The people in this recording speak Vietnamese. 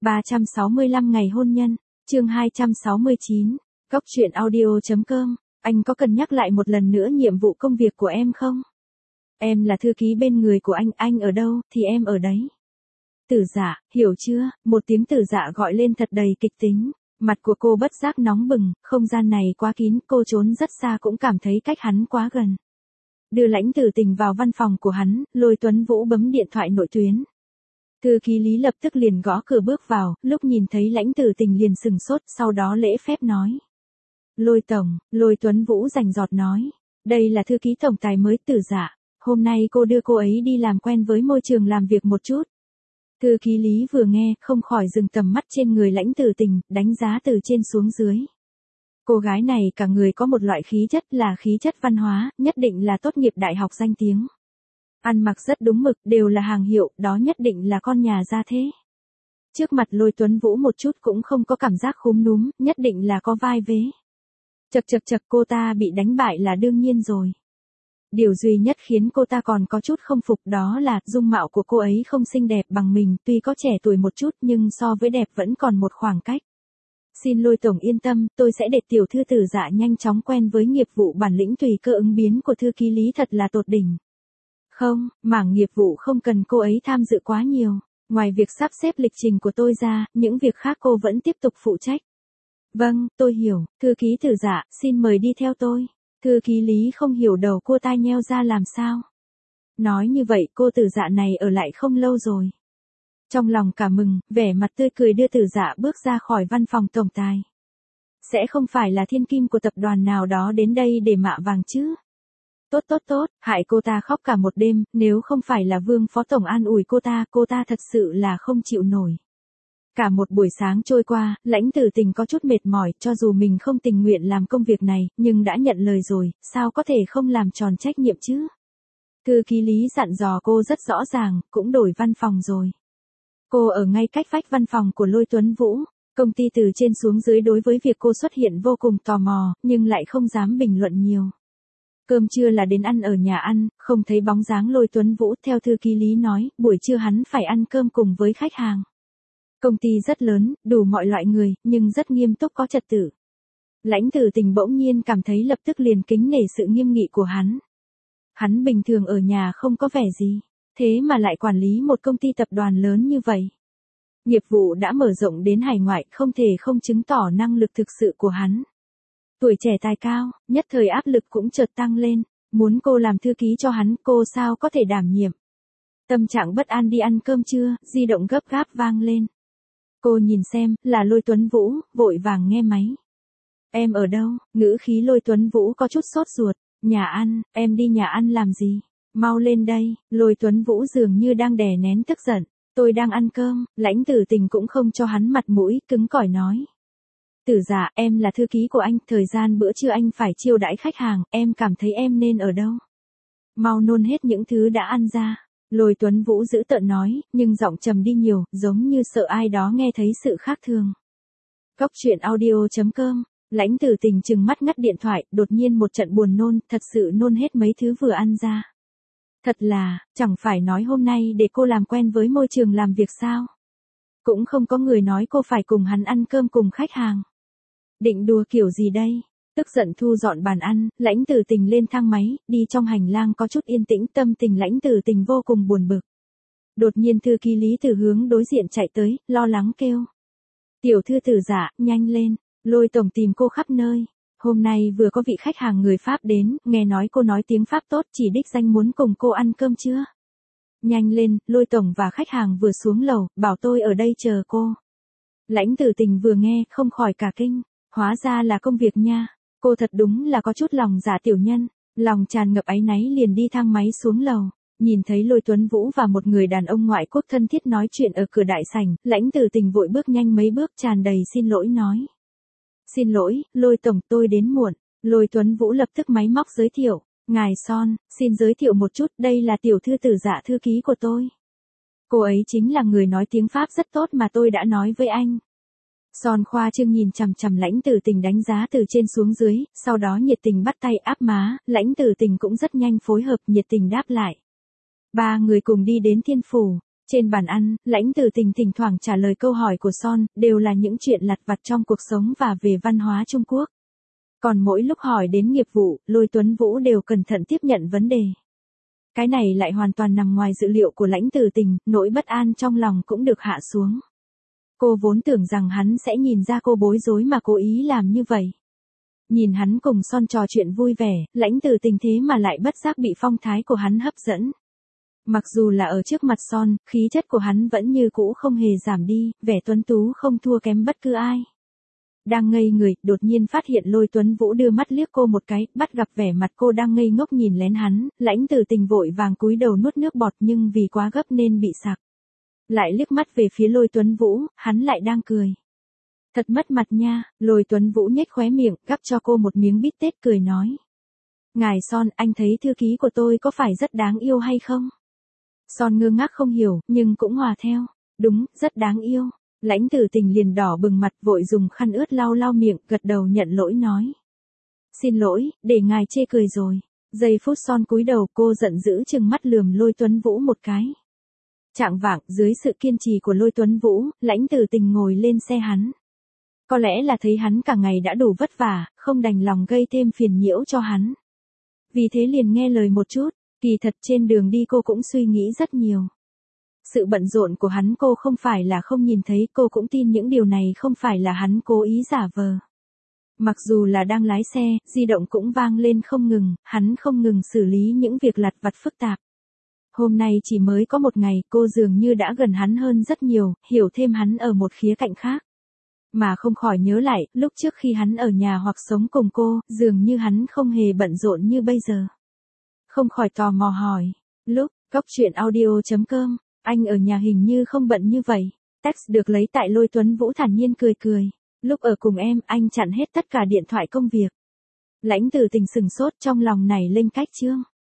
365 ngày hôn nhân, chương 269, Cóc truyện audio.com, anh có cần nhắc lại một lần nữa nhiệm vụ công việc của em không? Em là thư ký bên người của anh ở đâu thì em ở đấy. Tử Dạ, hiểu chưa? Một tiếng Tử Dạ gọi lên thật đầy kịch tính. Mặt của cô bất giác nóng bừng, không gian này quá kín, cô trốn rất xa cũng cảm thấy cách hắn quá gần. Đưa Lãnh Tử Tình vào văn phòng của hắn, Lôi Tuấn Vũ bấm điện thoại nội tuyến. Thư ký Lý lập tức liền gõ cửa bước vào, lúc nhìn thấy Lãnh Tử Tình liền sừng sốt, sau đó lễ phép nói. Lôi tổng, Lôi Tuấn Vũ rành rọt nói. Đây là thư ký tổng tài mới Tử Dạ, hôm nay cô đưa cô ấy đi làm quen với môi trường làm việc một chút. Thư ký Lý vừa nghe, không khỏi dừng tầm mắt trên người Lãnh Tử Tình, đánh giá từ trên xuống dưới. Cô gái này cả người có một loại khí chất là khí chất văn hóa, nhất định là tốt nghiệp đại học danh tiếng. Ăn mặc rất đúng mực, đều là hàng hiệu, đó nhất định là con nhà gia thế. Trước mặt Lôi Tuấn Vũ một chút cũng không có cảm giác khúm núm, nhất định là có vai vế. Chật cô ta bị đánh bại là đương nhiên rồi. Điều duy nhất khiến cô ta còn có chút không phục đó là dung mạo của cô ấy không xinh đẹp bằng mình, tuy có trẻ tuổi một chút nhưng so với đẹp vẫn còn một khoảng cách. Xin Lôi tổng yên tâm, tôi sẽ để tiểu thư Tử Dạ nhanh chóng quen với nghiệp vụ, bản lĩnh tùy cơ ứng biến của thư ký Lý thật là tột đỉnh. Không, mảng nghiệp vụ không cần cô ấy tham dự quá nhiều, ngoài việc sắp xếp lịch trình của tôi ra, những việc khác cô vẫn tiếp tục phụ trách. Vâng, tôi hiểu, thư ký Tử Dạ, xin mời đi theo tôi. Thư ký Lý không hiểu đầu cô tai nheo ra làm sao. Nói như vậy cô Tử Dạ này ở lại không lâu rồi. Trong lòng cả mừng, vẻ mặt tươi cười đưa Tử Dạ bước ra khỏi văn phòng tổng tài. Sẽ không phải là thiên kim của tập đoàn nào đó đến đây để mạ vàng chứ? Tốt, hại cô ta khóc cả một đêm, nếu không phải là Vương phó tổng an ủi cô ta thật sự là không chịu nổi. Cả một buổi sáng trôi qua, Lãnh Tử Tình có chút mệt mỏi, cho dù mình không tình nguyện làm công việc này, nhưng đã nhận lời rồi, sao có thể không làm tròn trách nhiệm chứ? Thư ký Lý dặn dò cô rất rõ ràng, cũng đổi văn phòng rồi. Cô ở ngay cách vách văn phòng của Lôi Tuấn Vũ, công ty từ trên xuống dưới đối với việc cô xuất hiện vô cùng tò mò, nhưng lại không dám bình luận nhiều. Cơm trưa là đến ăn ở nhà ăn, không thấy bóng dáng Lôi Tuấn Vũ, theo thư ký Lý nói, buổi trưa hắn phải ăn cơm cùng với khách hàng. Công ty rất lớn, đủ mọi loại người, nhưng rất nghiêm túc có trật tự. Lãnh Tử Tình bỗng nhiên cảm thấy lập tức liền kính nể sự nghiêm nghị của hắn. Hắn bình thường ở nhà không có vẻ gì, thế mà lại quản lý một công ty tập đoàn lớn như vậy. Nghiệp vụ đã mở rộng đến hải ngoại, không thể không chứng tỏ năng lực thực sự của hắn. Tuổi trẻ tài cao, nhất thời áp lực cũng chợt tăng lên, muốn cô làm thư ký cho hắn, cô sao có thể đảm nhiệm. Tâm trạng bất an đi ăn cơm trưa, di động gấp gáp vang lên. Cô nhìn xem, là Lôi Tuấn Vũ, vội vàng nghe máy. Em ở đâu? Ngữ khí Lôi Tuấn Vũ có chút sốt ruột. Nhà ăn, em đi nhà ăn làm gì? Mau lên đây. Lôi Tuấn Vũ dường như đang đè nén tức giận. Tôi đang ăn cơm. Lãnh Tử Tình cũng không cho hắn mặt mũi, cứng cỏi nói. Tử Dạ, em là thư ký của anh, thời gian bữa trưa anh phải chiêu đãi khách hàng, em cảm thấy em nên ở đâu? Mau nôn hết những thứ đã ăn ra. Lôi Tuấn Vũ giữ tợn nói, nhưng giọng trầm đi nhiều, giống như sợ ai đó nghe thấy sự khác thường. Cóc truyện audio.com, Lãnh Tử Tình trừng mắt ngắt điện thoại, đột nhiên một trận buồn nôn, thật sự nôn hết mấy thứ vừa ăn ra. Thật là, chẳng phải nói hôm nay để cô làm quen với môi trường làm việc sao? Cũng không có người nói cô phải cùng hắn ăn cơm cùng khách hàng. Định đùa kiểu gì đây? Tức giận thu dọn bàn ăn, Lãnh Tử Tình lên thang máy, đi trong hành lang có chút yên tĩnh, tâm tình Lãnh Tử Tình vô cùng buồn bực. Đột nhiên thư ký Lý từ hướng đối diện chạy tới, lo lắng kêu. Tiểu thư Tử Dạ, nhanh lên, Lôi tổng tìm cô khắp nơi. Hôm nay vừa có vị khách hàng người Pháp đến, nghe nói cô nói tiếng Pháp tốt, chỉ đích danh muốn cùng cô ăn cơm trưa. Nhanh lên, Lôi tổng và khách hàng vừa xuống lầu, bảo tôi ở đây chờ cô. Lãnh Tử Tình vừa nghe, không khỏi cả kinh. Hóa ra là công việc nha. Cô thật đúng là có chút lòng dạ tiểu nhân, lòng tràn ngập áy náy liền đi thang máy xuống lầu, nhìn thấy Lôi Tuấn Vũ và một người đàn ông ngoại quốc thân thiết nói chuyện ở cửa đại sảnh, Lãnh Tử Tình vội bước nhanh mấy bước tràn đầy xin lỗi nói. Xin lỗi, Lôi tổng, tôi đến muộn. Lôi Tuấn Vũ lập tức máy móc giới thiệu, ngài Son, xin giới thiệu một chút, đây là tiểu thư Tử Dạ thư ký của tôi. Cô ấy chính là người nói tiếng Pháp rất tốt mà tôi đã nói với anh. Son khoa trương nhìn chằm chằm Lãnh Tử Tình đánh giá từ trên xuống dưới, sau đó nhiệt tình bắt tay áp má, Lãnh Tử Tình cũng rất nhanh phối hợp nhiệt tình đáp lại. Ba người cùng đi đến Thiên Phủ, Trên bàn ăn, Lãnh Tử Tình thỉnh thoảng trả lời câu hỏi của Son, đều là những chuyện lặt vặt trong cuộc sống và về văn hóa Trung Quốc. Còn mỗi lúc hỏi đến nghiệp vụ, Lôi Tuấn Vũ đều cẩn thận tiếp nhận vấn đề. Cái này lại hoàn toàn nằm ngoài dự liệu của Lãnh Tử Tình, nỗi bất an trong lòng cũng được hạ xuống. Cô vốn tưởng rằng hắn sẽ nhìn ra cô bối rối mà cố ý làm như vậy. Nhìn hắn cùng Son trò chuyện vui vẻ, Lãnh Tử Tình thế mà lại bất giác bị phong thái của hắn hấp dẫn. Mặc dù là ở trước mặt Son, khí chất của hắn vẫn như cũ không hề giảm đi, vẻ tuấn tú không thua kém bất cứ ai. Đang ngây người, đột nhiên phát hiện Lôi Tuấn Vũ đưa mắt liếc cô một cái, bắt gặp vẻ mặt cô đang ngây ngốc nhìn lén hắn, Lãnh Tử Tình vội vàng cúi đầu nuốt nước bọt nhưng vì quá gấp nên bị sặc. Lại liếc mắt về phía Lôi Tuấn Vũ, hắn lại đang cười. Thật mất mặt nha, Lôi Tuấn Vũ nhếch khóe miệng, gắp cho cô một miếng bít tết cười nói. Ngài Son, anh thấy thư ký của tôi có phải rất đáng yêu hay không? Son ngơ ngác không hiểu, nhưng cũng hòa theo. Đúng, rất đáng yêu. Lãnh Tử Tình liền đỏ bừng mặt vội dùng khăn ướt lau lau miệng, gật đầu nhận lỗi nói. Xin lỗi, để ngài chê cười rồi. Giây phút Son cúi đầu cô giận dữ trừng mắt lườm Lôi Tuấn Vũ một cái. Chạng vạng, dưới sự kiên trì của Lôi Tuấn Vũ, Lãnh Tử Tình ngồi lên xe hắn. Có lẽ là thấy hắn cả ngày đã đủ vất vả, không đành lòng gây thêm phiền nhiễu cho hắn. Vì thế liền nghe lời một chút, kỳ thật trên đường đi cô cũng suy nghĩ rất nhiều. Sự bận rộn của hắn cô không phải là không nhìn thấy, cô cũng tin những điều này không phải là hắn cố ý giả vờ. Mặc dù là đang lái xe, di động cũng vang lên không ngừng, hắn không ngừng xử lý những việc lặt vặt phức tạp. Hôm nay chỉ mới có một ngày, cô dường như đã gần hắn hơn rất nhiều, hiểu thêm hắn ở một khía cạnh khác. Mà không khỏi nhớ lại, lúc trước khi hắn ở nhà hoặc sống cùng cô, dường như hắn không hề bận rộn như bây giờ. Không khỏi tò mò hỏi, lúc, coctruyện.audio.com, anh ở nhà hình như không bận như vậy. Text được lấy tại Lôi Tuấn Vũ thản nhiên cười cười. Lúc ở cùng em, anh chặn hết tất cả điện thoại công việc. Lãnh Tử Tình sừng sốt trong lòng này lên cách chương.